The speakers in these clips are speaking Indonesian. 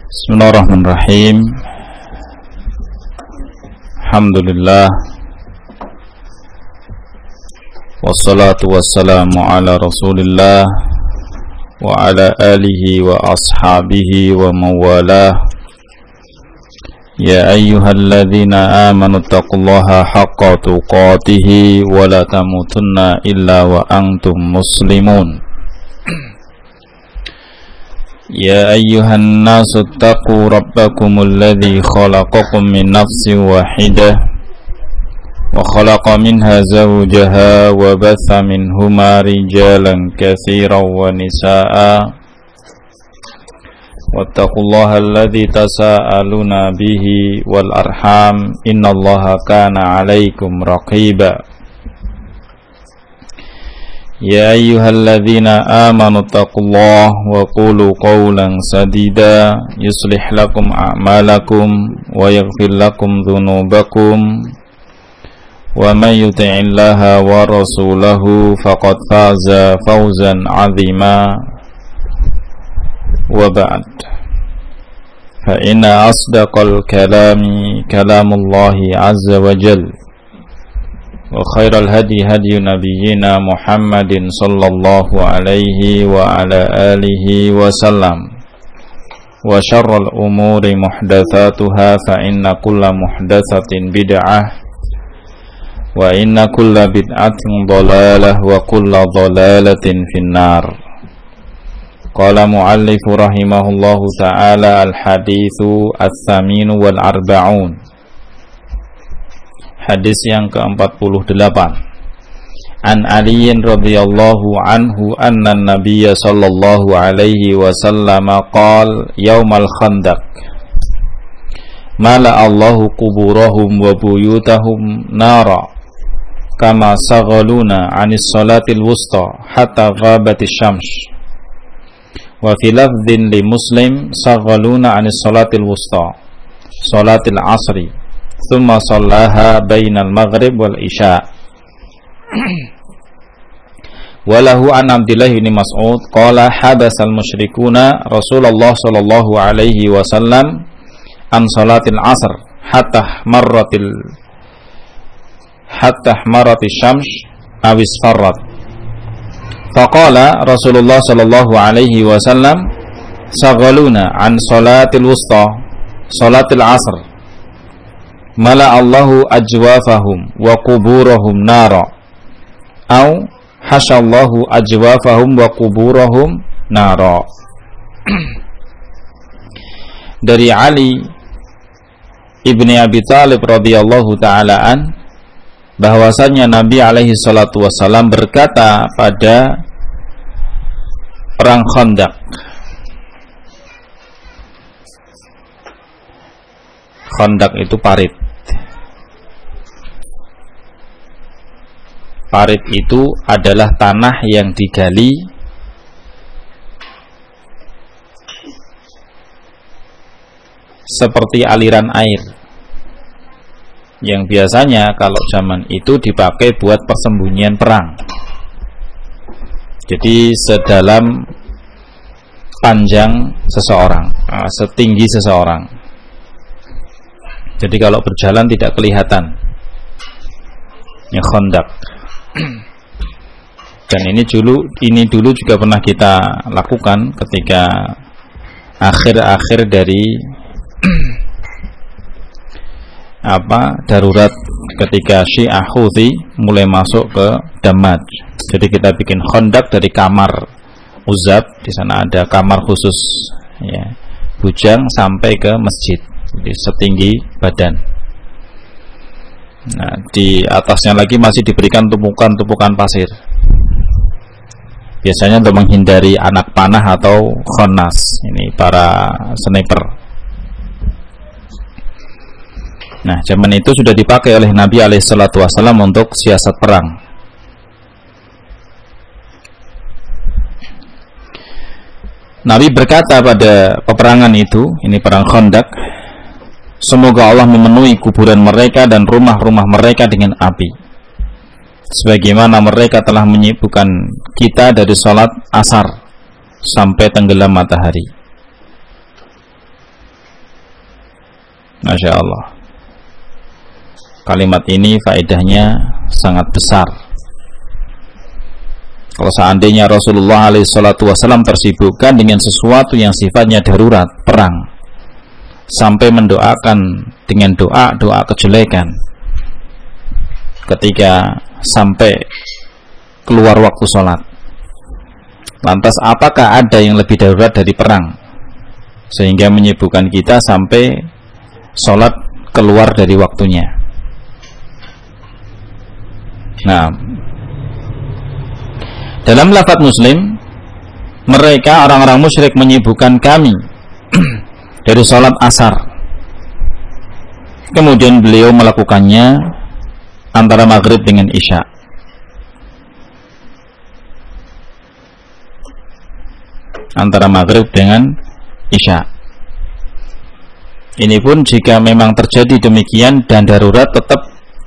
Bismillahirrahmanirrahim. Alhamdulillah. Wassalatu wassalamu ala Rasulillah wa ala alihi wa ashabihi wa mawalah. Ya ayyuhalladzina amanu taqullaha haqqa tuqatih wa la tamutunna illa wa antum muslimun. Ya ayyuhan nasu taqu rabbakumul ladzi khalaqakum min nafsin wahidah wa khalaqa minha zawjaha wa batha minhuma rijalan katsiran wa nisaa'a wattaqullaha alladzi tasaaluna bihi wal arham innallaha kana 'alaikum raqiba. Ya ayyuhalladzina amanu taqullaha wa qulu qawlan sadida yuslih lakum a'malakum wa yaghfir lakum dhunubakum wa may yuti'illaha wa rasulahu faqad faza fawzan 'azima. Wa ba'd, fa inna asdaqal kalami kalamullahi azza wa jalla wa khairal hadi hadi nabiyyina Muhammadin sallallahu alaihi wa ala alihi wa sallam wa syarrul umuri muhdatsatuha fa inna kulla muhdatsatin bid'ah wa inna kulla bid'atin dhalalah wa kulla dhalalatin finnar. Qala muallifu rahimahullahu ta'ala al-haditsu ats-tsaminu wal arba'un. Hadis yang ke-48. An Aliyin radhiyallahu anhu anna an-nabiy sallallahu alaihi wasallam qala yaumal khandaq mala Allahu quburahum wa buyutahum nara kama saghaluna 'anis salatil wusta hatta ghabatis syams wa fi lafdhin li Muslim saghaluna 'anis salatil wusta salatil asri thumma sallaha bainal maghrib wal isya. Walahu an Abdullah bin Mas'ud qala habasal musyrikuna Rasulullah sallallahu alaihi wasallam an salatil asr hatta maratis syams aw isfarrat. Faqala Rasulullah sallallahu alaihi wasallam saghaluna an salatil wusta salatil asr mala Allahu ajwafahum wa quburahum nara au hasyallahu ajwafahum wa quburahum nara. Dari Ali ibni Abi Thalib radhiyallahu ta'ala an, bahwasanya Nabi alaihi salatu wassalam berkata pada perang Khandaq. Khandaq itu parit. Parit itu adalah tanah yang digali seperti aliran air, yang biasanya kalau zaman itu dipakai buat persembunyian perang. Jadi sedalam panjang seseorang, setinggi seseorang. Jadi kalau berjalan tidak kelihatan. Ya Khandaq. Dan ini dulu juga pernah kita lakukan ketika akhir-akhir dari darurat ketika Syiah Houthi mulai masuk ke Damaj. Jadi kita bikin Khandaq dari kamar Uzab, di sana ada kamar khusus ya, bujang sampai ke masjid. Jadi setinggi badan. Nah, di atasnya lagi masih diberikan tumpukan-tumpukan pasir. Biasanya untuk menghindari anak panah atau khannas, ini para sniper. Nah, zaman itu sudah dipakai oleh Nabi alaihissalatu wassalam untuk siasat perang. Nabi berkata pada peperangan itu, ini perang Khandaq, semoga Allah memenuhi kuburan mereka dan rumah-rumah mereka dengan api, sebagaimana mereka telah menyibukkan kita dari sholat asar sampai tenggelam matahari. Masya Allah. Kalimat ini faedahnya sangat besar. Kalau seandainya Rasulullah SAW tersibukkan dengan sesuatu yang sifatnya darurat, perang, sampai mendoakan dengan doa kejelekan ketika sampai keluar waktu sholat, lantas apakah ada yang lebih darurat dari perang sehingga menyibukkan kita sampai sholat keluar dari waktunya? Nah, dalam lafaz Muslim, mereka orang-orang musyrik menyibukkan kami dari sholat asar. Kemudian beliau melakukannya antara maghrib dengan isya. Antara maghrib dengan isya. Ini pun jika memang terjadi demikian dan darurat, tetap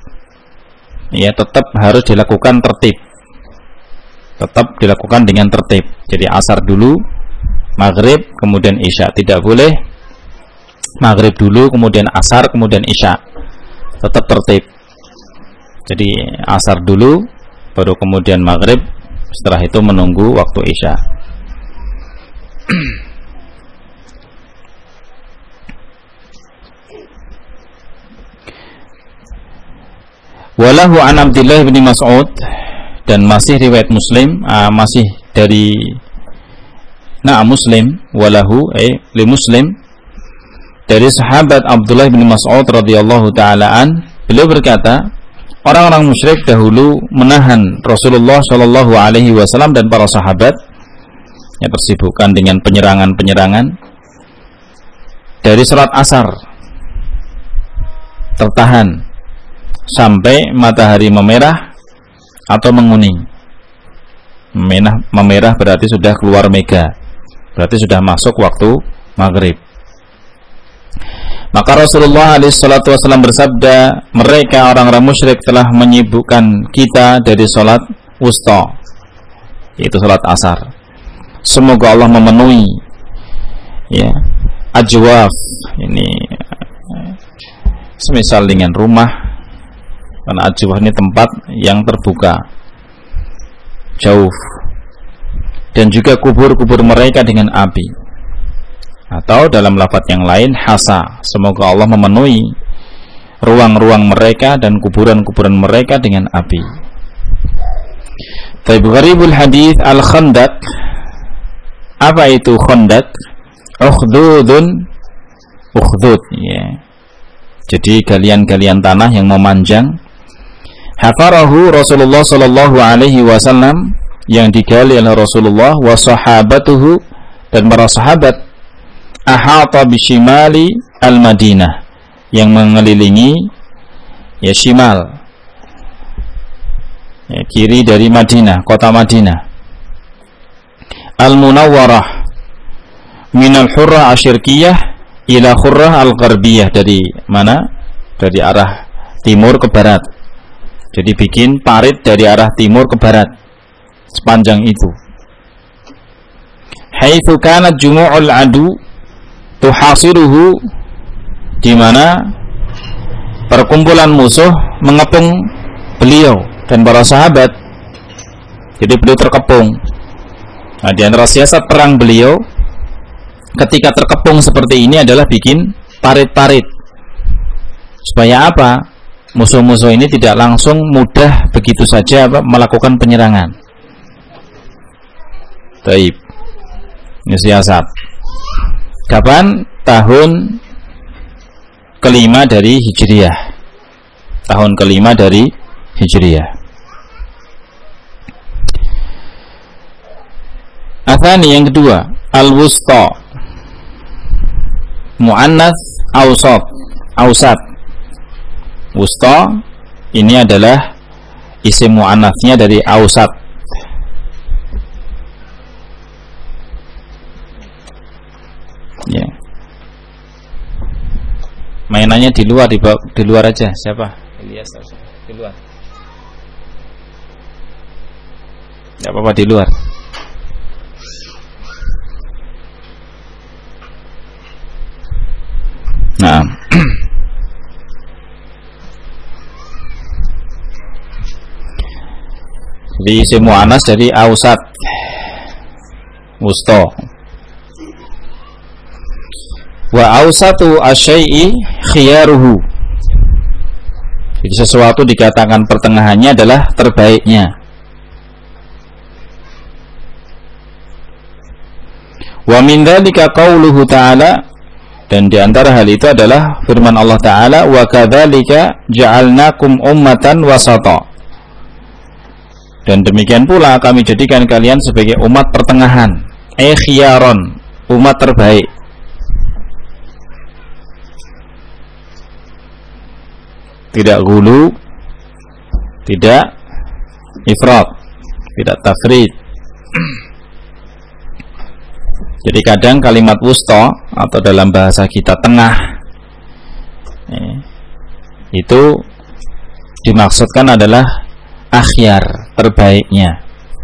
harus dilakukan tertib. Tetap dilakukan dengan tertib. Jadi asar dulu, maghrib, kemudian isya. Tidak boleh maghrib dulu, kemudian asar, kemudian isya. Tetap tertib. Jadi asar dulu, baru kemudian maghrib, setelah itu menunggu waktu isya. Walahu an Abdullah bin Mas'ud, dan masih riwayat Muslim, masih dari Muslim, walahu li Muslim, dari sahabat Abdullah bin Mas'ud radhiyallahu taala an, beliau berkata, orang-orang musyrik dahulu menahan Rasulullah sallallahu alaihi wasallam dan para sahabat yang tersibukkan dengan penyerangan-penyerangan dari salat asar, tertahan sampai matahari memerah atau menguning. Memerah berarti sudah keluar mega, berarti sudah masuk waktu maghrib. Maka Rasulullah SAW bersabda, mereka orang-orang musyrik telah menyibukkan kita dari sholat wusta, yaitu sholat asar. Semoga Allah memenuhi ajwaf, ini semisal dengan rumah, karena ajwaf ini tempat yang terbuka, jauh, dan juga kubur-kubur mereka dengan api. Atau dalam lafaz yang lain, hasa, semoga Allah memenuhi ruang-ruang mereka dan kuburan-kuburan mereka dengan api. Taib gharibul hadis al-khandaq. Apa itu khandaq? Ukhdud, ya. Jadi galian-galian tanah yang memanjang. Hafarahu Rasulullah sallallahu alaihi wasallam, yang digali oleh Rasulullah wa sahabatuhu, dan para sahabat, ahata bishimali al-Madinah, yang mengelilingi shimal, kiri dari Madinah, kota Madinah. Al-Munawwarah minal hurrah asyirkiyah ila hurrah al-gharbiyah, dari mana? Dari arah timur ke barat. Jadi bikin parit dari arah timur ke barat sepanjang itu. Haitsu kanat jumu'ul adu tuhasiruhu, di mana perkumpulan musuh mengepung beliau dan para sahabat. Jadi beliau terkepung. Nah, di antara siasat perang beliau ketika terkepung seperti ini adalah bikin parit-parit. Supaya apa? Musuh-musuh ini tidak langsung mudah begitu saja melakukan penyerangan. Taib. Ini siasat. Kapan? Tahun kelima dari Hijriyah. Tahun kelima dari Hijriyah. Athani, yang kedua, al-wusta, mu'annas ausat. Wusta ini adalah isim mu'annasnya dari ausat. Ya. Mainannya di luar, di luar aja. Siapa? Ilyas, di luar. Tidak apa-apa, di luar. Nah. Jadi isim muannas jadi ausat, wusta. Wa ausatu asyai'i khiyaruhu. Jadi sesuatu dikatakan pertengahannya adalah terbaiknya. Wa min dzalika qauluhu ta'ala, dan di antara hal itu adalah firman Allah Ta'ala, wa kadzalika ja'alnakum ummatan wasata. Dan demikian pula kami jadikan kalian sebagai umat pertengahan, khiyaron, umat terbaik. Tidak ghulu, tidak ifrat, tidak tafrid. Jadi kadang kalimat wusta atau dalam bahasa kita tengah itu dimaksudkan adalah akhyar, terbaiknya.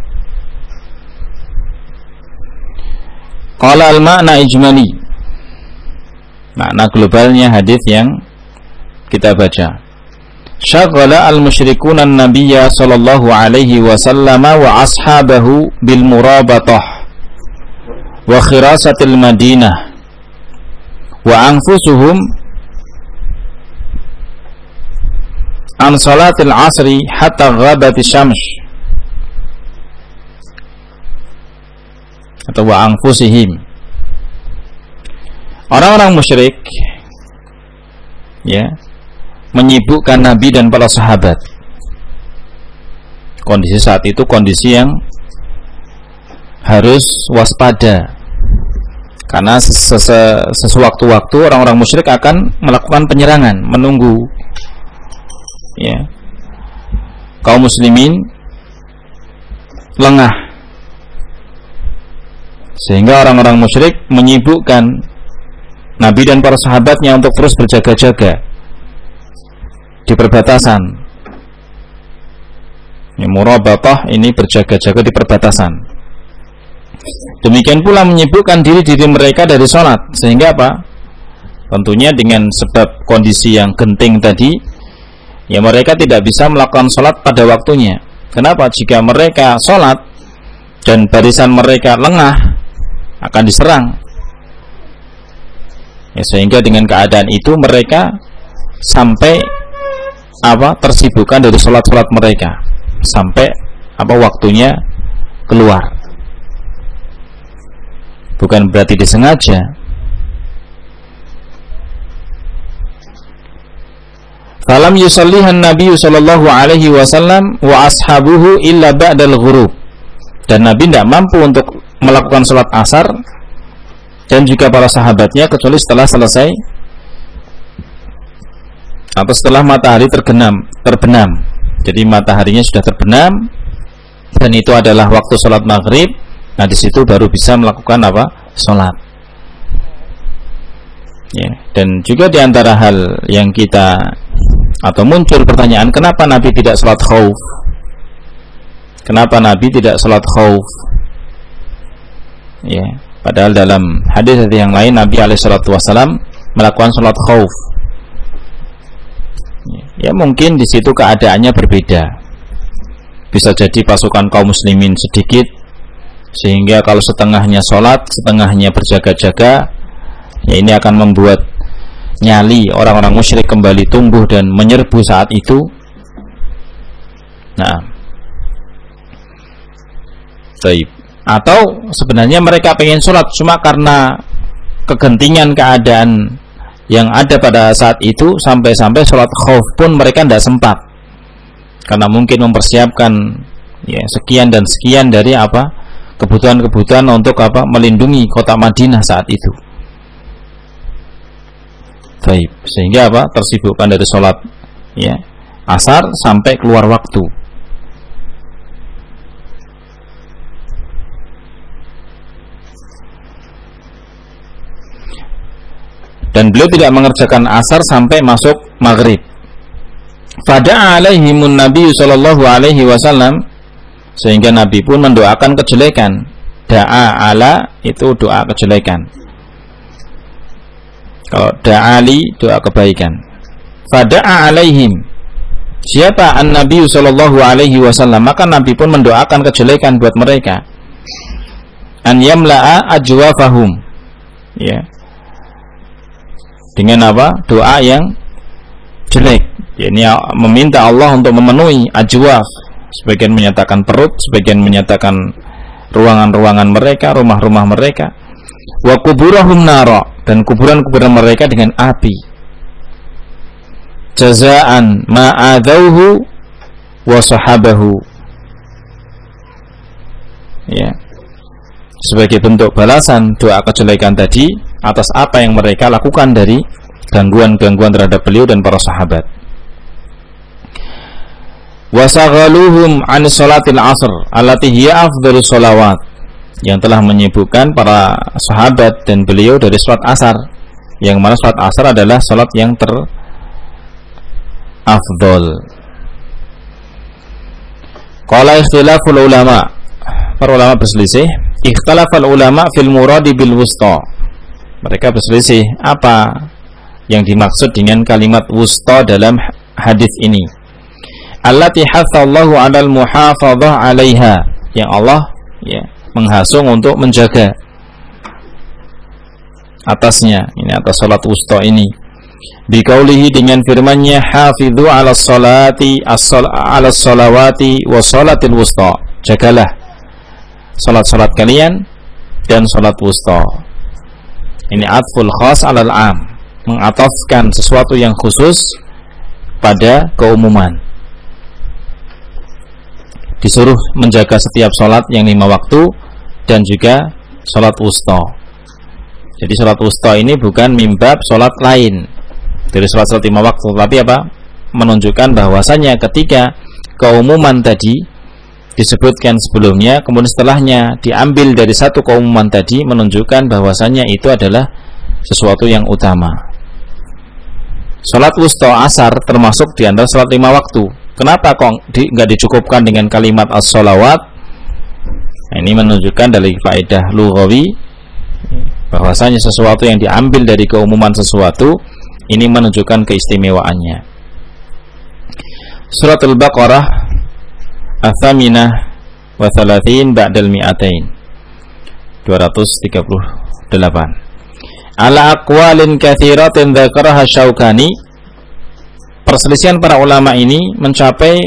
Qala al-ma'na ijmali, makna globalnya hadis yang kita baca. Syaghala al-musyrikuna an-nabiyya sallallahu alaihi wasallam wa ashabahu bil murabatah wa khirasatil madinah wa anfusuhum an salatil asri hatta ghabati syams, atau wa anfusihim. Orang-orang musyrik ya menyibukkan Nabi dan para sahabat. Kondisi saat itu kondisi yang harus waspada, karena sewaktu-waktu orang-orang musyrik akan melakukan penyerangan, menunggu ya kaum muslimin lengah, sehingga orang-orang musyrik menyibukkan Nabi dan para sahabatnya untuk terus berjaga-jaga di perbatasan. Ya, murabatah ini berjaga-jaga di perbatasan. Demikian pula menyibukkan diri mereka dari sholat, sehingga apa? Tentunya dengan sebab kondisi yang genting tadi, ya mereka tidak bisa melakukan sholat pada waktunya. Kenapa? Jika mereka sholat dan barisan mereka lengah, akan diserang. Ya, sehingga dengan keadaan itu mereka sampai tersibukkan dari sholat-sholat mereka sampai waktunya keluar. Bukan berarti disengaja. Falam yusallihan Nabi sallallahu alaihi wasallam wa ashabuhu illa ba'dal ghurub. Dan Nabi tidak mampu untuk melakukan sholat asar dan juga para sahabatnya kecuali setelah selesai atau setelah matahari terbenam. Jadi mataharinya sudah terbenam dan itu adalah waktu sholat maghrib. Nah di situ baru bisa melakukan sholat. Ya, dan juga di antara hal yang kita atau muncul pertanyaan, kenapa Nabi tidak sholat khauf? Kenapa Nabi tidak sholat khauf? Ya, padahal dalam hadis yang lain Nabi alaihissalam melakukan sholat khauf. Ya mungkin di situ keadaannya berbeda. Bisa jadi pasukan kaum muslimin sedikit, sehingga kalau setengahnya sholat, setengahnya berjaga-jaga, ya ini akan membuat nyali orang-orang musyrik kembali tumbuh dan menyerbu saat itu. Nah, baik. Atau sebenarnya mereka pengen sholat, cuma karena kegentingan keadaan yang ada pada saat itu, sampai-sampai sholat khauf pun mereka tidak sempat, karena mungkin mempersiapkan ya sekian dan sekian dari kebutuhan-kebutuhan untuk melindungi kota Madinah saat itu. Baik, sehingga tersibukkan dari sholat ya asar sampai keluar waktu. Dan beliau tidak mengerjakan asar sampai masuk maghrib. Fada'a alaihimun Nabi sallallahu alaihi wasallam, sehingga Nabi pun mendoakan kejelekan. Da'a ala itu doa kejelekan. Kalau da'ali doa kebaikan. Fada'a alaihim, Siapa An-Nabi sallallahu alaihi wasallam, maka Nabi pun mendoakan kejelekan buat mereka. An yamla'a ajwafahum, ya, dengan apa? Doa yang jelek, yakni meminta Allah untuk memenuhi ajwaf. Sebagian menyatakan perut, sebagian menyatakan ruangan-ruangan mereka, rumah-rumah mereka. Wa kuburahum nara, dan kuburan-kuburan mereka dengan api. Jazaan ma'adauhu wa sahabahu, ya, sebagai bentuk balasan doa kejelekan tadi atas apa yang mereka lakukan dari gangguan-gangguan terhadap beliau dan para sahabat. Wasaghaluhum an sholatil asr allati hiya afdhalus sholawat, yang telah menyibukkan para sahabat dan beliau dari salat asar, yang mana salat asar adalah salat yang terafdhal. Qala ikhtilaful ulama, para ulama berselisih. Ikhtilaful ulama fil muradi bil wusta, mereka berselisih apa yang dimaksud dengan kalimat wusta dalam hadis ini. Allati hathallahu 'alal muhafadzah 'alaiha, yang Allah, ya, menghasung untuk menjaga atasnya, ini atas salat wusta ini. Biqaulihi, dengan firman-Nya, hafidhu 'alas salati as-'alas salawati was salatil wusta, jagalah salat-salat kalian dan salat wusta. Ini atful khas 'alal 'am, mengatafkan sesuatu yang khusus pada keumuman. Disuruh menjaga setiap salat yang 5 waktu dan juga salat wusta. Jadi salat wusta ini bukan mimbab salat lain dari salat-salat 5 waktu, tapi apa? Menunjukkan bahwasanya ketika keumuman tadi disebutkan sebelumnya, kemudian setelahnya diambil dari satu keumuman tadi, menunjukkan bahwasanya itu adalah sesuatu yang utama. Salat wusta asar termasuk di antara salat 5 waktu. Kenapa kok enggak dicukupkan dengan kalimat as-shalawat? Nah, ini menunjukkan dari faedah lughawi bahwasanya sesuatu yang diambil dari keumuman sesuatu ini menunjukkan keistimewaannya. Surat Al-Baqarah Ats-Tsaminah wa Tsalatsin ba'dal mi'atain 238. Ala aqwalin katsiratin dzakaraha Syaukani, perselisihan para ulama ini mencapai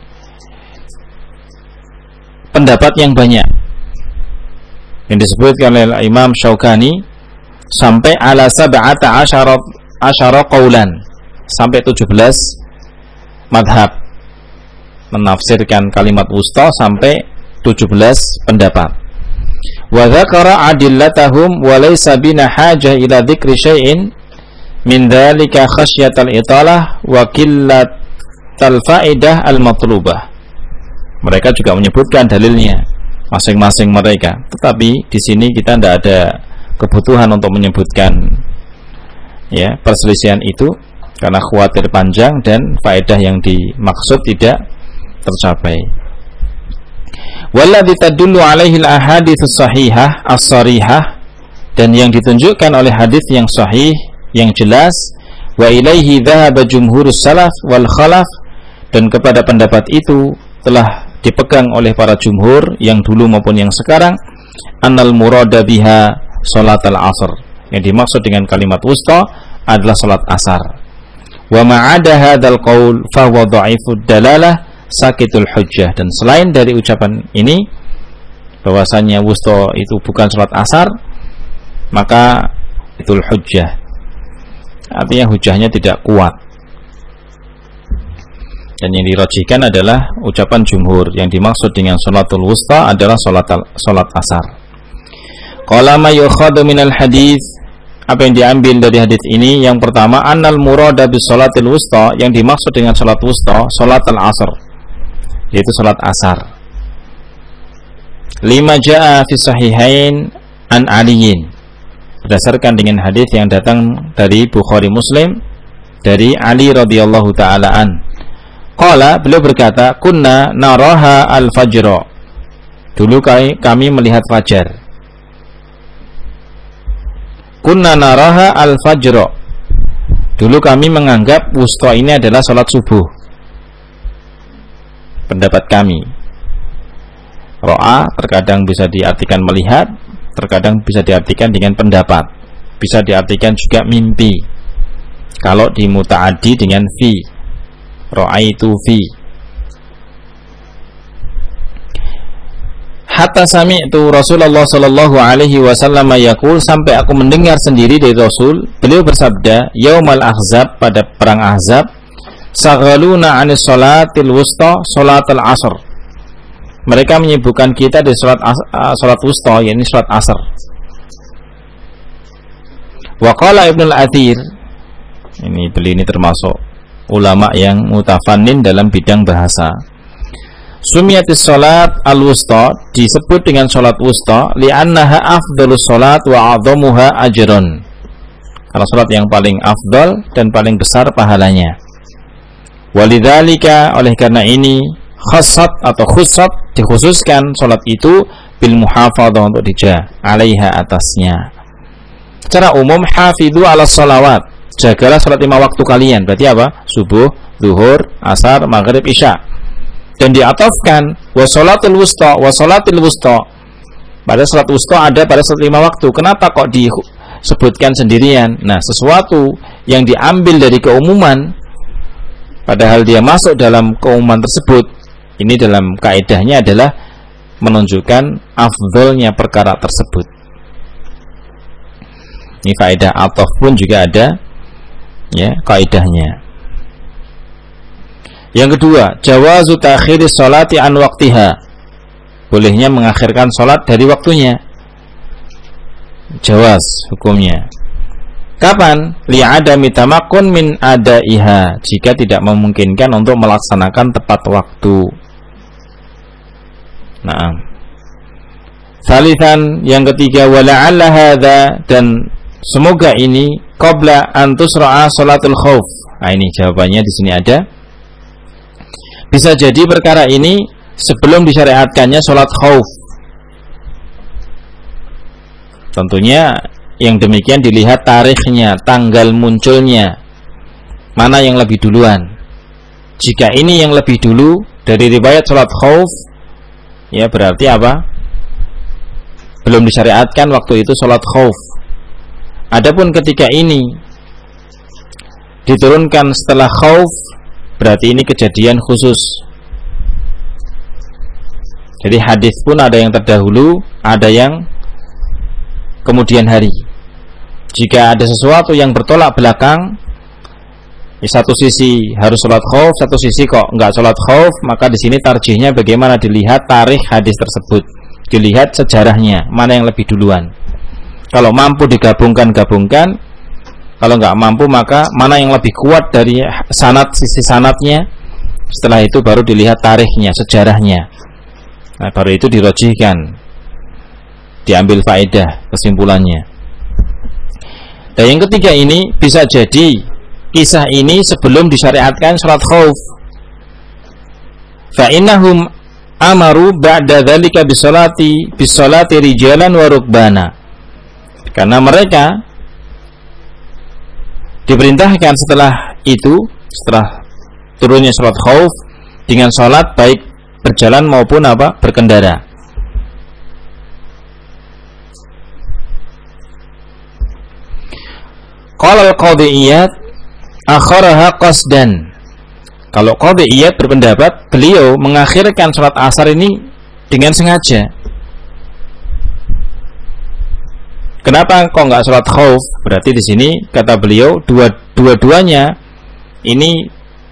pendapat yang banyak yang disebutkan oleh Imam Syaukani sampai ala sab'ata asyara qaulan, sampai 17 madhab menafsirkan kalimat wusta sampai 17 pendapat. Wa dzakara adillatahum wa laysa bina hajah ila dzikri syai'in min dzalika khasyatal italah wa qillatal faidah al matlubah. Mereka juga menyebutkan dalilnya masing-masing mereka, tetapi di sini kita tidak ada kebutuhan untuk menyebutkan, ya, perselisihan itu karena khawatir panjang dan faedah yang dimaksud tidak tercapai. Walladzi tadullu alaihi al-ahadits sahihah as-sarihah, dan yang ditunjukkan oleh hadis yang sahih yang jelas, wa ilaihi dhahaba jumhurus salaf wal khalaf, dan kepada pendapat itu telah dipegang oleh para jumhur yang dulu maupun yang sekarang, annal murada biha salatal asr, yang dimaksud dengan kalimat wusta adalah salat asar. Wa ma'ada hadzal qaul fa huwa dha'ifud dalalah sakitul hujjah, dan selain dari ucapan ini bahwasanya wusta itu bukan salat asar, maka itul hujjah, artinya hujahnya tidak kuat. Dan yang dirajihkan adalah ucapan jumhur, yang dimaksud dengan salatul wusta adalah salat asar. Qala ma yukhadhu minal hadis, apa yang diambil dari hadis ini? Yang pertama, annal murada bis salatil wusta, yang dimaksud dengan salat wusta salatul asar, yaitu salat asar. Lima jaa fi sahihain an aliyin, berdasarkan dengan hadis yang datang dari Bukhari Muslim dari Ali radhiyallahu taala an. Qala, beliau berkata, kunna naraha al-fajr, dulu kami melihat fajar. Kunna naraha al-fajr, dulu kami menganggap wusta ini adalah salat subuh. pendapat kami. Ro'a terkadang bisa diartikan melihat, terkadang bisa diartikan dengan pendapat, bisa diartikan juga mimpi. Kalau di muta'addi dengan fi, ra'aitu fi. Hatta sami'tu Rasulullah sallallahu alaihi wasallam yaqul, sampai aku mendengar sendiri dari Rasul, beliau bersabda, yaumal ahzab, pada perang Ahzab, saghaluna 'anis salatil wusta, salatul asr. Mereka menyibukkan kita di salat wusta, yakni salat asar. Wa qala Ibnu al-Athir, beliau ini termasuk ulama yang mutafannin dalam bidang bahasa. Sumiyatis salat al-wusta, disebut dengan salat wusta, li'annaha afdalus salat wa a'dhamuha ajran. Karena salat yang paling afdal dan paling besar pahalanya. Walidzalika, oleh karena ini, khassat atau khussat, dikhususkan salat itu bil muhafadzah, untuk dijaga alaiha, atasnya. Secara umum, hafidhu ala salawat, jagalah salat 5 waktu kalian. Berarti apa? Subuh, zuhur, asar, maghrib, isya. Dan diatofkan wasolatul wusta, wasolatil wusta. Pada salat wusta ada pada salat 5 waktu. Kenapa kok disebutkan sendirian? Nah, sesuatu yang diambil dari keumuman, padahal dia masuk dalam keumuman tersebut, ini dalam kaidahnya adalah menunjukkan afdolnya perkara tersebut. Ini faedah atof pun juga ada, ya, kaidahnya. Yang kedua, jawazu ta'khiris sholati an waqtiha, bolehnya mengakhirkan sholat dari waktunya. Jawaz hukumnya. Kapan? Li'adami tamakkun min adaiha, jika tidak memungkinkan untuk melaksanakan tepat waktu. Nah, salisan, yang ketiga, wala'alla hadza, dan semoga ini qabla an tusra'a sholatul khauf. Nah, ini jawabannya di sini ada. Bisa jadi perkara ini sebelum disyariatkannya sholat khauf. Tentunya yang demikian dilihat tarikhnya, tanggal munculnya, mana yang lebih duluan. Jika ini yang lebih dulu dari riwayat sholat khauf, ya berarti apa? Belum disyariatkan waktu itu sholat khauf. Adapun ketika ini diturunkan setelah khauf, berarti ini kejadian khusus. Jadi hadis pun ada yang terdahulu, ada yang kemudian hari. Jika ada sesuatu yang bertolak belakang, di satu sisi harus sholat khauf, satu sisi kok enggak sholat khauf, maka di sini tarjihnya bagaimana, dilihat tarikh hadis tersebut, dilihat sejarahnya, mana yang lebih duluan. Kalau mampu digabungkan, kalau enggak mampu maka mana yang lebih kuat dari sanad, sisi sanadnya. Setelah itu baru dilihat tarikhnya, sejarahnya. Nah, baru itu dirojihkan, diambil faedah kesimpulannya. Dan yang ketiga ini, bisa jadi kisah ini sebelum disyariatkan sholat khauf. Fa innahum amaru ba'da dzalika bisolati rijalan wa rukbana. Karena mereka diperintahkan setelah itu, setelah turunnya sholat khauf, dengan sholat baik berjalan maupun berkendara. Qala al-qadhiyyat akharaha qasdan. Kalau qadhiyyat berpendapat beliau mengakhirkan sholat asar ini dengan sengaja. Kenapa kok enggak sholat khauf? Berarti di sini kata beliau dua-duanya ini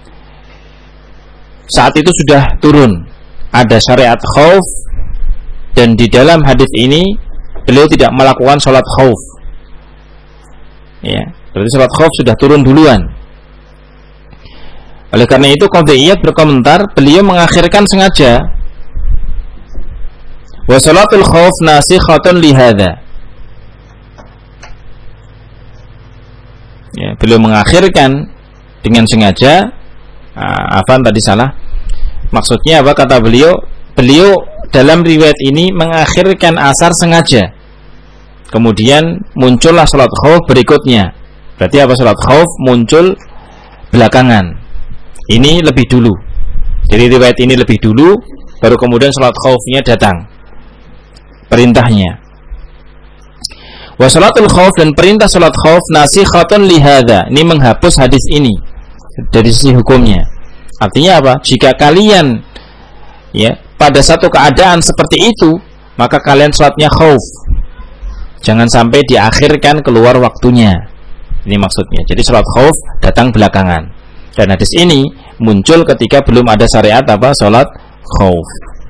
saat itu sudah turun, ada syariat khauf, dan di dalam hadis ini beliau tidak melakukan sholat khauf. Ya, berarti sholat khauf sudah turun duluan. Oleh karena itu qadhiyyat berkomentar beliau mengakhirkan sengaja. Wa sholatul khauf nasikhatun li hadza. Ya, beliau mengakhirkan dengan sengaja. Tadi salah. Maksudnya apa? Kata beliau dalam riwayat ini mengakhirkan asar sengaja. Kemudian muncullah sholat khauf berikutnya. Berarti apa? Sholat khauf muncul belakangan. Ini lebih dulu. Dari riwayat ini lebih dulu, baru kemudian salat khaufnya datang, perintahnya. Wa salatul khauf, dan perintah salat khauf nasikhatun lihada, ini menghapus hadis ini dari sisi hukumnya. Artinya apa? Jika kalian pada satu keadaan seperti itu, maka kalian salatnya khauf, jangan sampai diakhirkan keluar waktunya. Ini maksudnya. Jadi salat khauf datang belakangan. Dan hadis ini muncul ketika belum ada syariat salat khauf.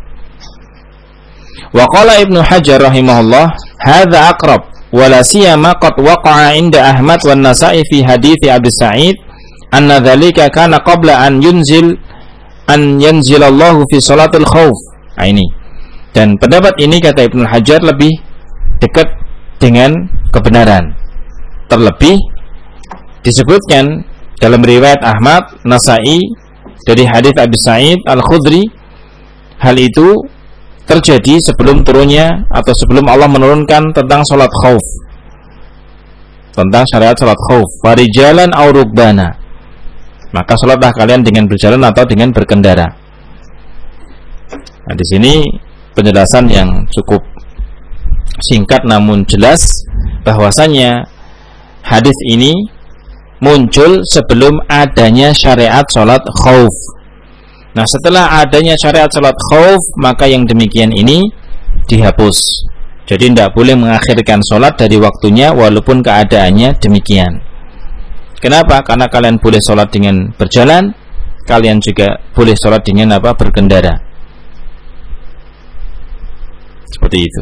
Wa qala Ibnu Hajar rahimahullah, hadza aqrab wa la siyama qad waqa'a 'inda Ahmad wan Nasa'i fi hadits Abi Sa'id anna dzalika kana qabla an yanzilallahu fi salatil khauf. Ini. Dan pendapat ini kata Ibnu Hajar lebih dekat dengan kebenaran. Terlebih disebutkan dalam riwayat Ahmad, Nasa'i dari hadis Abi Sa'id Al-Khudri, hal itu terjadi sebelum turunnya atau sebelum Allah menurunkan tentang salat khauf, tentang syariat salat khauf. Farijalan aw rukbana, maka salatlah kalian dengan berjalan atau dengan berkendara. Nah, di sini penjelasan yang cukup singkat namun jelas bahwasanya hadis ini muncul sebelum adanya syariat salat khauf. Nah, setelah adanya syariat salat khauf, maka yang demikian ini dihapus. Jadi tidak boleh mengakhirkan salat dari waktunya walaupun keadaannya demikian. Kenapa? Karena kalian boleh salat dengan berjalan, kalian juga boleh salat dengan berkendara. Seperti itu.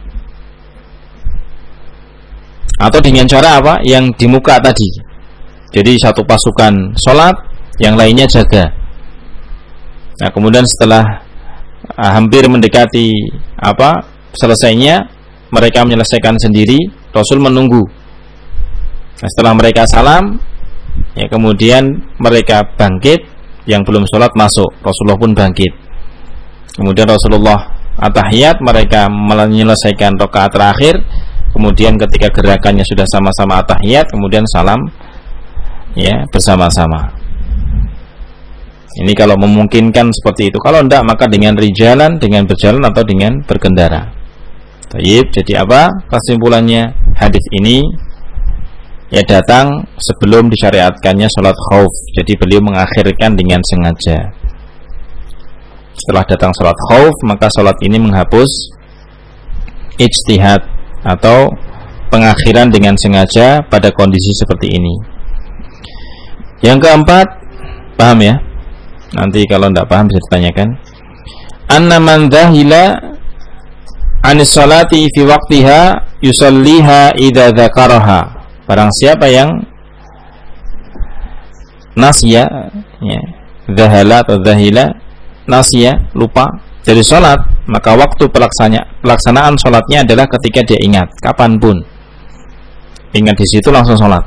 Atau dengan cara yang di muka tadi. Jadi satu pasukan sholat, yang lainnya jaga. Nah, kemudian setelah hampir mendekati selesainya, mereka menyelesaikan sendiri, Rasul menunggu. Nah, setelah mereka salam, kemudian mereka bangkit, yang belum sholat masuk, Rasulullah pun bangkit. Kemudian Rasulullah at-tahiyat, mereka menyelesaikan rakaat terakhir. Kemudian ketika gerakannya sudah sama-sama at-tahiyat, kemudian salam bersama-sama. Ini kalau memungkinkan seperti itu. Kalau tidak, maka dengan rijalan, dengan berjalan atau dengan berkendara. Baik, jadi kesimpulannya? Hadis ini datang sebelum disyariatkannya salat khauf. Jadi beliau mengakhirkan dengan sengaja. Setelah datang salat khauf, maka salat ini menghapus ijtihad atau pengakhiran dengan sengaja pada kondisi seperti ini. Yang keempat, paham ya? Nanti kalau tidak paham bisa ditanyakan. Anna man dhahila anis salati fi waqtiha yusalliha idza dzakaraha. Barang siapa yang nasya, dhahala atau dhahila, nasya, lupa dari salat, maka waktu pelaksanaan salatnya adalah ketika dia ingat, kapanpun. Ingat di situ langsung salat.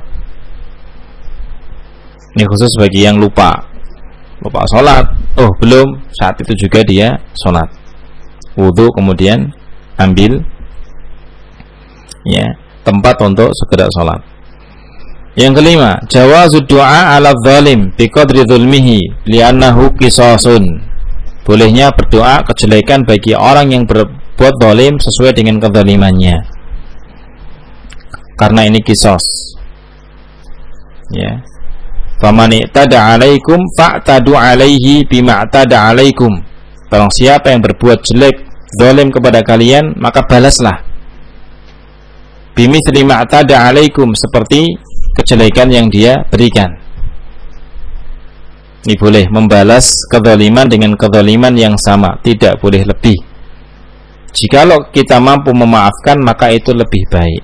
Ini khusus bagi yang lupa sholat. Oh belum, saat itu juga dia sholat. Wudu kemudian ambil tempat untuk segera sholat. Yang kelima, jawazud du'a ala zalim biqadri dzulmihi li'annahu qisasun. Bolehnya berdoa kejelekan bagi orang yang berbuat zalim sesuai dengan kezalimannya, karena ini qisas. Faman i'tada 'alaikum fa'tadu 'alaihi bima i'tada 'alaikum. Barang siapa yang berbuat jelek, zalim kepada kalian, maka balaslah bimithli ma i'tada 'alaikum, seperti kejelekan yang dia berikan. Ini boleh membalas kezaliman dengan kezaliman yang sama, tidak boleh lebih. Jikalau kita mampu memaafkan, maka itu lebih baik.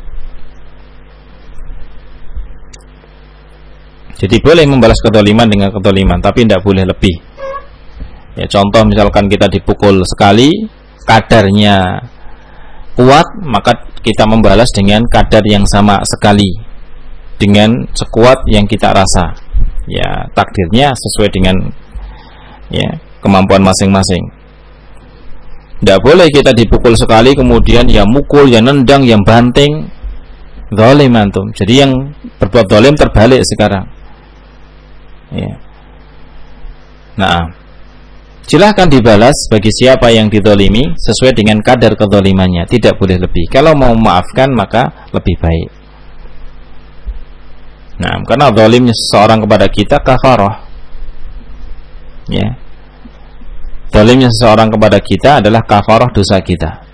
Jadi boleh membalas kezaliman dengan kezaliman, tapi tidak boleh lebih. Contoh misalkan kita dipukul sekali, kadarnya kuat, maka kita membalas dengan kadar yang sama sekali, dengan sekuat yang kita rasa. Takdirnya sesuai dengan kemampuan masing-masing. Tidak boleh kita dipukul sekali kemudian mukul, nendang, banting. Zalim antum. Jadi yang berbuat zalim terbalik sekarang. Nah, silahkan dibalas bagi siapa yang dizalimi sesuai dengan kadar kezalimannya, tidak boleh lebih. Kalau mau memaafkan maka lebih baik. Nah, karena zalimnya seseorang kepada kita kafarah. Ya. Zalimnya seseorang kepada kita adalah kafarah dosa kita.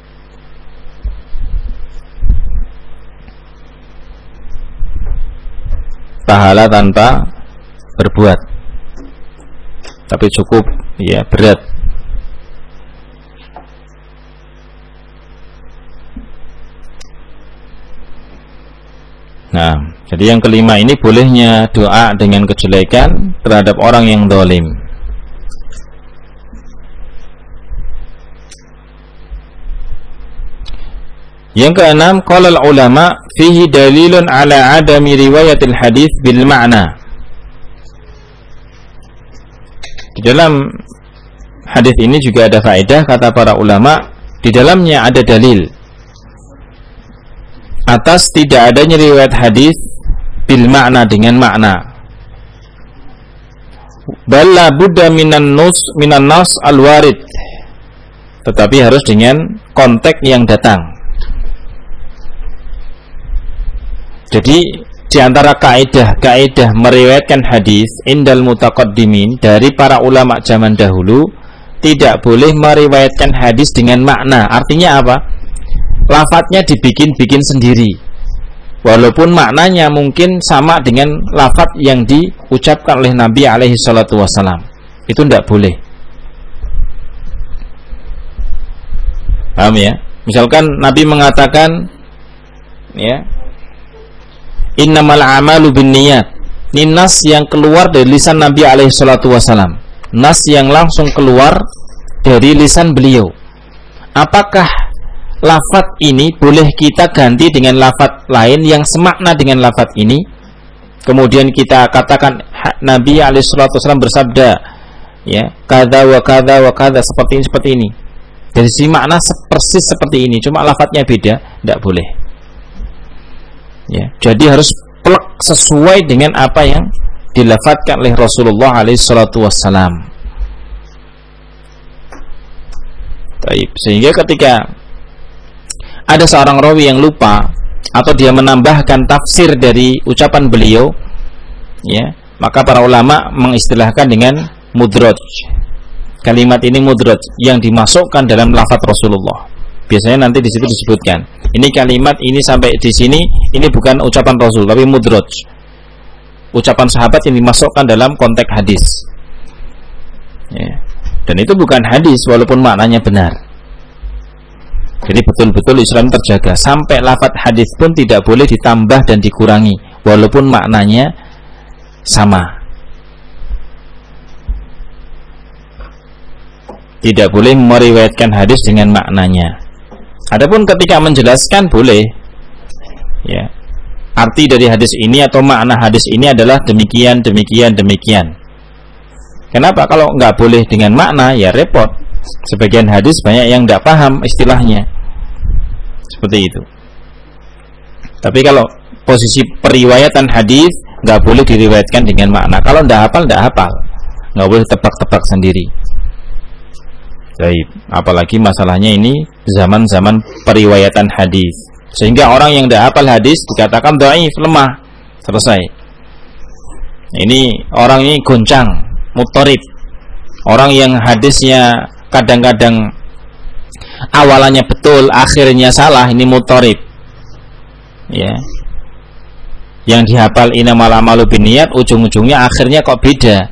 Pahala tanpa berbuat, tapi cukup ya berat. Nah, jadi yang kelima ini bolehnya doa dengan kejelekan terhadap orang yang zalim. Yang keenam, qala ulama fihi dalilun ala adami riwayatil hadis bil ma'na. Di dalam hadis ini juga ada faedah, kata para ulama, di dalamnya ada dalil atas tidak adanya riwayat hadis bil ma'na, dengan makna. Balla budda minan nas al warid, tetapi harus dengan konteks yang datang. Jadi di antara kaidah meriwayatkan hadis indal mutaqaddimin dari para ulama zaman dahulu, tidak boleh meriwayatkan hadis dengan makna. Artinya apa? Lafadznya dibikin-bikin sendiri, walaupun maknanya mungkin sama dengan lafadz yang diucapkan oleh Nabi alaihi salatu wassalam. Itu tidak boleh. Paham ya? Misalkan Nabi mengatakan, ya, innamal a'malu binniyat. Ini nas yang keluar dari lisan Nabi alaihi salatu wasalam, nas yang langsung keluar dari lisan beliau. Apakah lafadz ini boleh kita ganti dengan lafadz lain yang semakna dengan lafadz ini? Kemudian kita katakan Nabi alaihi salatu wasalam bersabda, ya, kada wa kada wa kada, seperti ini. Dari si makna persis seperti ini, cuma lafadznya beda, tidak boleh. Ya, jadi harus plek sesuai dengan apa yang dilafadzkan oleh Rasulullah alaihi salatu wassalam. Baik, sehingga ketika ada seorang rawi yang lupa atau dia menambahkan tafsir dari ucapan beliau, ya, maka para ulama mengistilahkan dengan mudraj. Kalimat ini mudraj, yang dimasukkan dalam lafadz Rasulullah. Biasanya nanti di situ disebutkan, ini kalimat ini sampai di sini, ini bukan ucapan Rasul, tapi mudraj, ucapan sahabat yang dimasukkan dalam konteks hadis. Ya. Dan itu bukan hadis, walaupun maknanya benar. Jadi betul-betul Islam terjaga, sampai lafadz hadis pun tidak boleh ditambah dan dikurangi, walaupun maknanya sama. Tidak boleh meriwayatkan hadis dengan maknanya. Adapun ketika menjelaskan boleh, ya, arti dari hadis ini atau makna hadis ini adalah demikian. Kenapa? Kalau nggak boleh dengan makna, ya repot. Sebagian hadis banyak yang nggak paham istilahnya, seperti itu. Tapi kalau posisi periwayatan hadis, nggak boleh diriwayatkan dengan makna. Kalau nggak hafal, nggak boleh tebak-tebak sendiri. Baik, apalagi masalahnya ini zaman-zaman periwayatan hadis, sehingga orang yang tidak hafal hadis dikatakan dhaif, lemah, selesai. Ini orang ini goncang, muttarib. Orang yang hadisnya kadang-kadang awalannya betul, akhirnya salah, ini muttarib. Ya. Yang dihafal innamal a'malu binniyat, ujung-ujungnya akhirnya kok beda.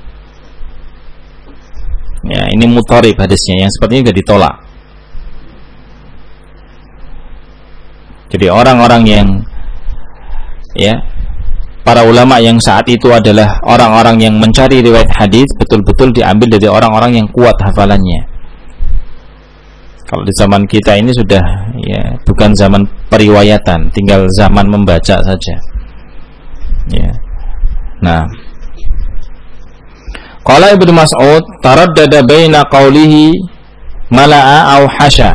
Ya, ini mutharib hadisnya, yang seperti ini sudah ditolak. Jadi orang-orang yang, ya, para ulama yang saat itu adalah orang-orang yang mencari riwayat hadis, betul-betul diambil dari orang-orang yang kuat hafalannya. Kalau di zaman kita ini sudah, ya, bukan zaman periwayatan, tinggal zaman membaca saja. Ya. Nah, qala Ibnu Mas'ud taraddada baina qawlihi mala'a aw hasya.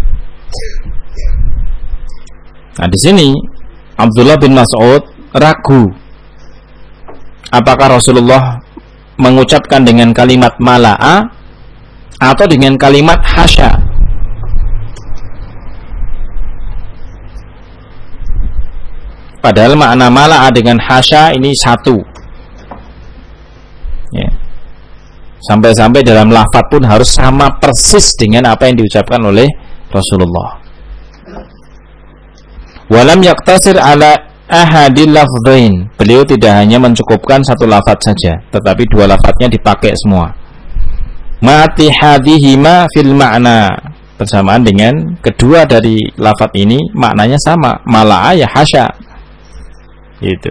Nah, di sini Abdullah bin Mas'ud ragu apakah Rasulullah mengucapkan dengan kalimat mala'a atau dengan kalimat hasya. Padahal makna mala'a dengan hasya ini satu. Ya. Sampai-sampai dalam lafaz pun harus sama persis dengan apa yang diucapkan oleh Rasulullah. Walam yaktasir ala ahadil lafzain. Beliau tidak hanya mencukupkan satu lafaz saja, tetapi dua lafaznya dipakai semua. Mati hadihima fil makna, bersamaan dengan kedua dari lafaz ini maknanya sama, mala'a ya hasya. Gitu.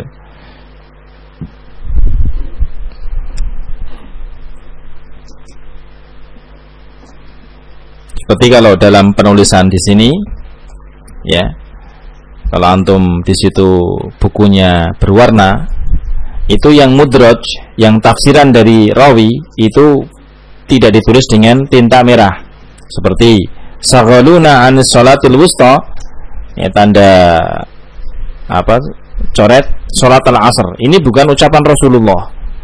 Seperti kalau dalam penulisan di sini, ya, kalau antum di situ bukunya berwarna, itu yang mudraj, yang tafsiran dari rawi itu tidak ditulis dengan tinta merah. Seperti saghaluna an sholatil wusta, ya, tanda apa? Coret sholat al-asr. Ini bukan ucapan Rasulullah.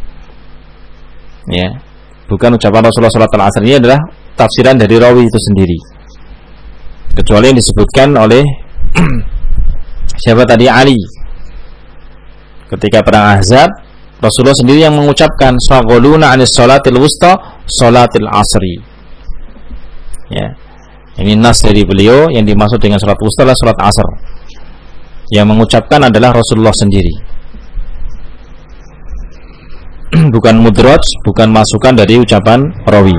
Ya, bukan ucapan Rasulullah sholat al-asr. Ini adalah tafsiran dari rawi itu sendiri. Kecuali yang disebutkan oleh siapa tadi, Ali. Ketika perang Ahzab, Rasulullah sendiri yang mengucapkan shaghaluna anis sholatil wusta sholatil asri. Ya. Ini nas dari beliau, yang dimaksud dengan sholat wusta adalah sholat asr. Yang mengucapkan adalah Rasulullah sendiri. Bukan mudraj, bukan masukan dari ucapan rawi.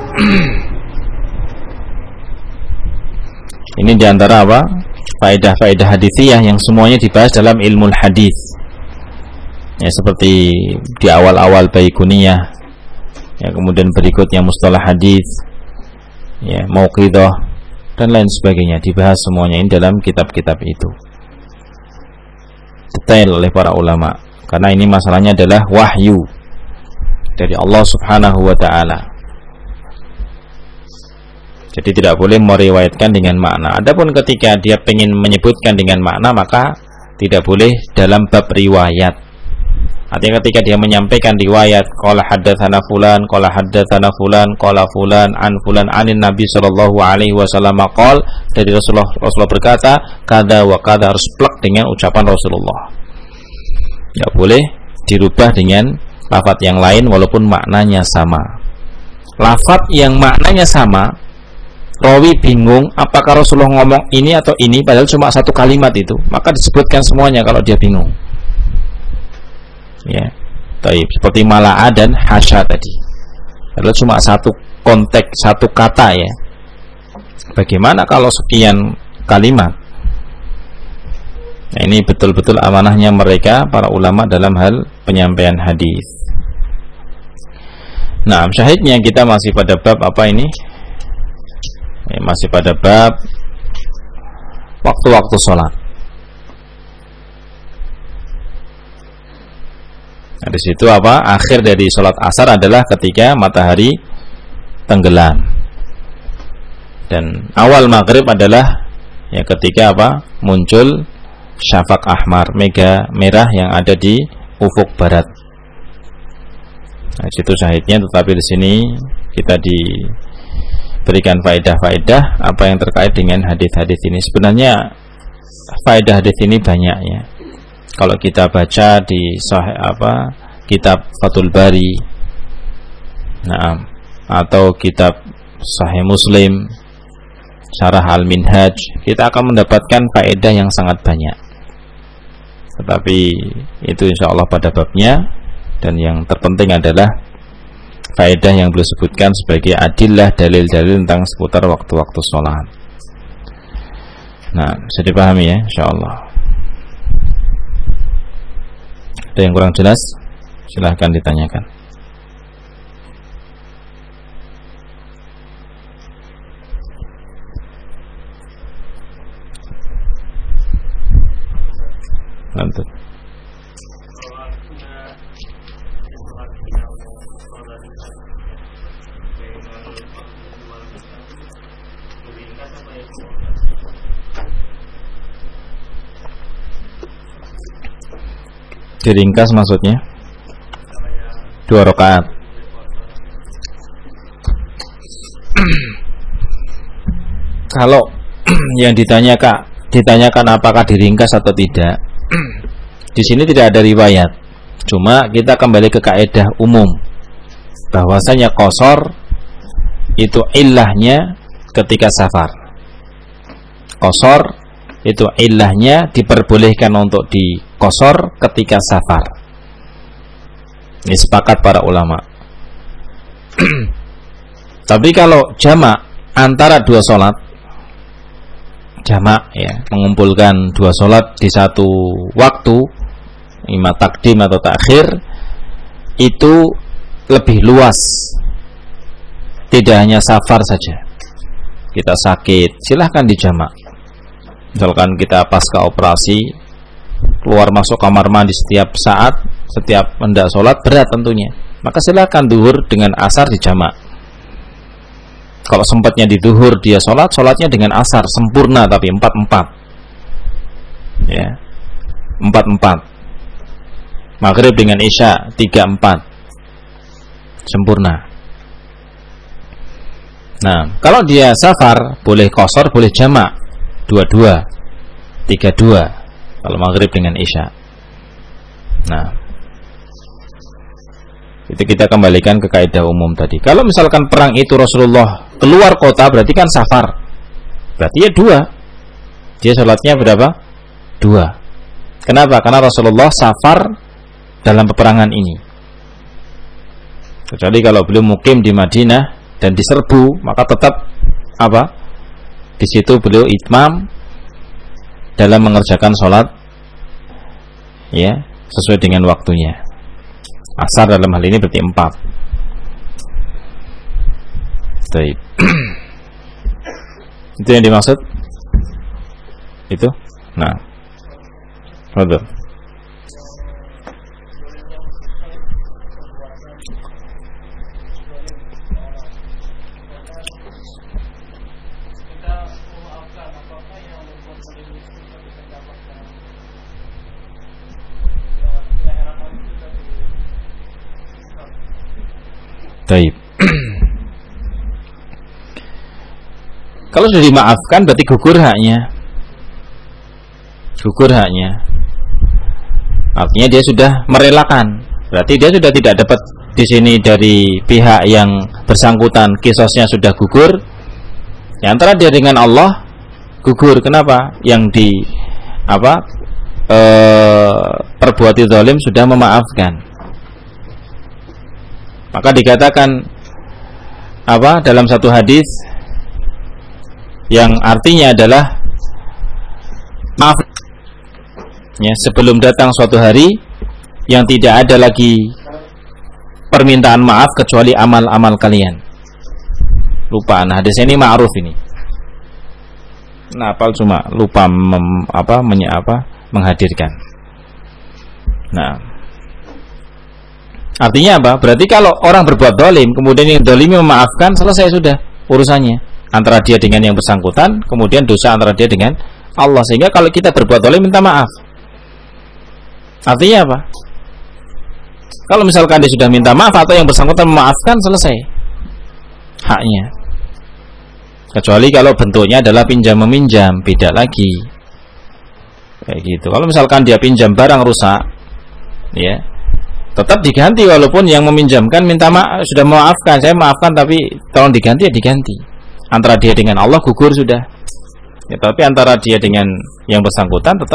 Ini diantara apa? Faedah-faedah hadithiyah yang semuanya dibahas dalam ilmu hadis. Ya, seperti di awal-awal Baiquniyah, ya, kemudian berikutnya mustalah hadis, ya, mauqidah dan lain sebagainya, dibahas semuanya ini dalam kitab-kitab itu. Detail oleh para ulama, karena ini masalahnya adalah wahyu dari Allah Subhanahu wa ta'ala. Jadi tidak boleh meriwayatkan dengan makna. Adapun ketika dia ingin menyebutkan dengan makna, maka tidak boleh dalam bab riwayat. Artinya ketika dia menyampaikan riwayat, qala haddatsana fulan, qala haddatsana fulan, qala fulan an fulan anin Nabi sallallahu alaihi wasallam qol, dari Rasulullah berkata kada wa kada, harus plek dengan ucapan Rasulullah. Tidak boleh dirubah dengan lafaz yang lain walaupun maknanya sama. Lafaz yang maknanya sama, rawi bingung apakah Rasulullah ngomong ini atau ini, padahal cuma satu kalimat itu, maka disebutkan semuanya kalau dia bingung. Ya, taib, seperti mala'a dan hasya tadi, padahal cuma satu konteks, satu kata, ya. Bagaimana kalau sekian kalimat? Nah, ini betul-betul amanahnya mereka para ulama dalam hal penyampaian hadis. Nah, syahidnya kita masih pada bab apa ini? Masih pada bab waktu-waktu sholat. Nah, di situ apa? Akhir dari sholat asar adalah ketika matahari tenggelam, dan awal maghrib adalah ya ketika apa? Muncul syafaq ahmar, mega merah yang ada di ufuk barat. Nah, situ syahidnya. Tetapi di sini kita diberikan faedah-faedah apa yang terkait dengan hadis-hadis ini. Sebenarnya faedah hadis ini banyak, ya. Kalau kita baca di sahih kitab Fathul Bari, nah, atau kitab Sahih Muslim, Syarah Al-Minhaj, kita akan mendapatkan faedah yang sangat banyak. Tetapi itu insyaallah pada babnya, dan yang terpenting adalah faedah yang beliau sebutkan sebagai adillah, dalil-dalil tentang seputar waktu-waktu sholat. Nah, bisa dipahami, ya, insyaallah. Ada yang kurang jelas? Silahkan ditanyakan. Lanjut. Diringkas maksudnya 2 rakaat. Kalau yang ditanyakan apakah diringkas atau tidak, di sini tidak ada riwayat. Cuma kita kembali ke kaidah umum bahwasanya qasar itu illahnya ketika safar. Qasar itu illahnya diperbolehkan untuk diqasar ketika safar. Ini sepakat para ulama. Tapi kalau jamak antara dua sholat, jamak ya, mengumpulkan dua sholat di satu waktu, imma takdim atau takhir, itu lebih luas. Tidak hanya safar saja. Kita sakit, silahkan dijamak. Misalkan kita pasca operasi, keluar masuk kamar mandi setiap saat, setiap hendak sholat, berat tentunya, maka silahkan duhur dengan asar dijamak. Kalau sempatnya di duhur dia sholatnya dengan asar sempurna, tapi 4-4 ya, 4-4. Maghrib dengan isya 3-4 sempurna. Nah, kalau dia safar boleh qasar, boleh jamak 2-2, 3-2 kalau maghrib dengan isya. Nah, itu kita kembalikan ke kaidah umum tadi. Kalau misalkan perang itu Rasulullah keluar kota, berarti kan safar, berarti ya 2. Dia sholatnya berapa? 2. Kenapa? Karena Rasulullah safar dalam peperangan ini. Kecuali kalau beliau mukim di Madinah dan diserbu, maka tetap apa? Di situ beliau itmam dalam mengerjakan sholat ya, sesuai dengan waktunya. Asar dalam hal ini berarti 4. Baik. Itu yang dimaksud? Itu? Nah, betul. Baik. Kalau sudah dimaafkan berarti gugur haknya. Gugur haknya. Artinya dia sudah merelakan. Berarti dia sudah tidak dapat di sini dari pihak yang bersangkutan, qisasnya sudah gugur. Ya, antara dia dengan Allah gugur. Kenapa? Yang di perbuati zalim sudah memaafkan. Maka dikatakan dalam satu hadis yang artinya adalah maaf ya, sebelum datang suatu hari yang tidak ada lagi permintaan maaf kecuali amal-amal kalian. Lupaan hadis ini ma'ruf ini. Nah, apal cuma lupa menghadirkan. Nah, artinya apa? Berarti kalau orang berbuat zalim, kemudian yang zalimi memaafkan, selesai sudah urusannya antara dia dengan yang bersangkutan, kemudian dosa antara dia dengan Allah. Sehingga kalau kita berbuat zalim minta maaf. Artinya apa? Kalau misalkan dia sudah minta maaf atau yang bersangkutan memaafkan, selesai haknya. Kecuali kalau bentuknya adalah pinjam meminjam, beda lagi. Kayak gitu. Kalau misalkan dia pinjam barang rusak, ya, tetap diganti walaupun yang meminjamkan minta maaf, sudah memaafkan, saya maafkan tapi tolong diganti, ya diganti. Antara dia dengan Allah gugur sudah. Ya, tapi antara dia dengan yang bersangkutan tetap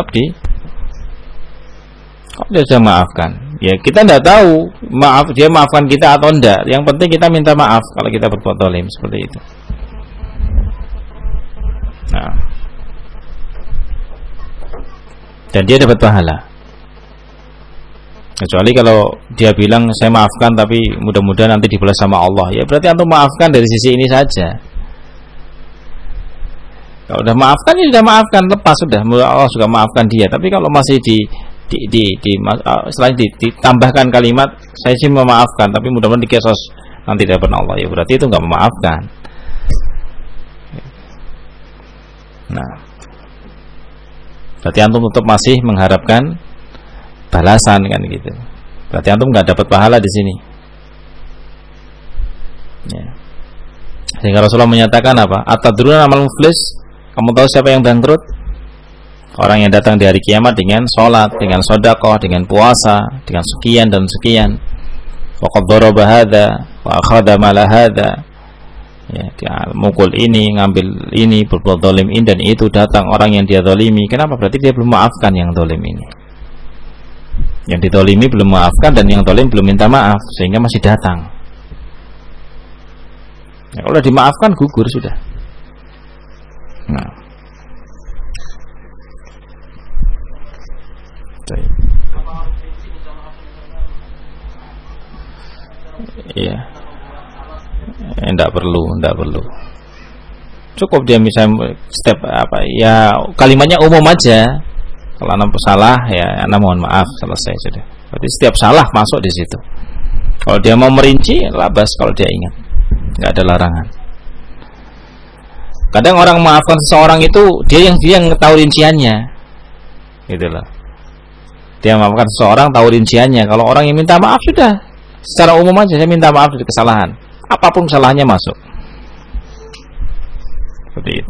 dia sudah maafkan. Ya, kita tidak tahu dia maafkan kita atau enggak. Yang penting kita minta maaf kalau kita berbuat zalim seperti itu. Nah, dan dia dapat pahala. Kecuali kalau dia bilang saya maafkan tapi mudah-mudahan nanti dibalas sama Allah, ya berarti antum maafkan dari sisi ini saja. Kalau sudah maafkan, ya sudah maafkan, lepas sudah, Allah sudah maafkan dia. Tapi kalau masih selain ditambahkan kalimat saya sih memaafkan tapi mudah-mudahan dikesos nanti dapat Allah, ya berarti itu enggak memaafkan. Nah, berarti antum tetap masih mengharapkan balasan kan gitu. Berarti antum nggak dapat pahala di sini. Ya. Sehingga Rasulullah menyatakan apa? Atadruna amal muflis? Kamu tahu siapa yang bangkrut? Orang yang datang di hari kiamat dengan sholat, dengan sedekah, dengan puasa, dengan sekian dan sekian. Wa qad daraba hadza wa akhadha mala hadza. Ya, dia mukul ini, ngambil ini, berbuat zalim ini dan itu, datang orang yang dia zalimi. Kenapa? Berarti dia belum maafkan yang zalim ini. Yang dizalimi belum maafkan dan yang zalim belum minta maaf, sehingga masih datang. Ya, kalau dimaafkan gugur sudah. Nah. Iya. Enggak perlu. Cukup dia misalnya step apa ya, kalimatnya umum aja. Kalau anak salah ya anak mohon maaf, selesai sudah. Berarti setiap salah masuk di situ. Kalau dia mau merinci, labas kalau dia ingat. Enggak ada larangan. Kadang orang maafkan seseorang itu dia yang tahu rinciannya. Gitu loh. Dia maafkan seseorang tahu rinciannya. Kalau orang yang minta maaf sudah secara umum aja, saya minta maaf dari kesalahan. Apapun kesalahannya masuk. Seperti itu.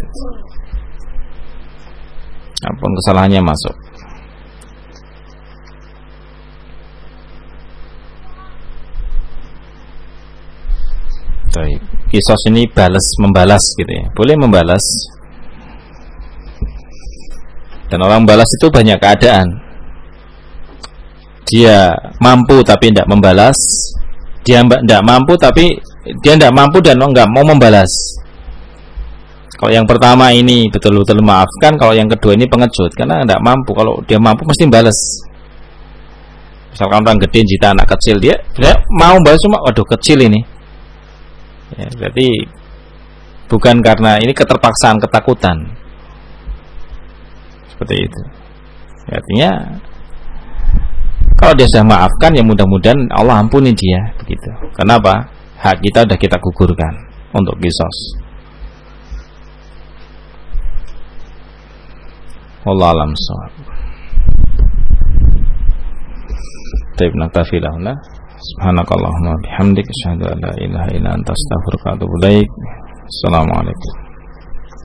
Apapun kesalahannya masuk. Baik. Kisos ini membalas gitu ya. Boleh membalas. Dan orang balas itu banyak keadaan. Dia mampu tapi tidak membalas. Dia tidak mampu tapi dia tidak mampu dan enggak mau membalas. Kalau yang pertama ini betul-betul maafkan, kalau yang kedua ini pengecut karena tidak mampu. Kalau dia mampu mesti balas. Misalkan orang gede jita anak kecil, dia mau balas cuma waduh kecil ini. Ya, berarti bukan karena ini keterpaksaan, ketakutan. Seperti itu. Artinya kalau dia sudah maafkan ya mudah-mudahan Allah ampuni dia begitu. Kenapa? Hak kita sudah kita gugurkan untuk qisas. Wallahu a'lam bishawab. Taib naktafi lahuna. Subhanakallahumma bihamdika asyhadu an la ilaha illa anta astaghfiruka wa atubu ilaik. Assalamualaikum.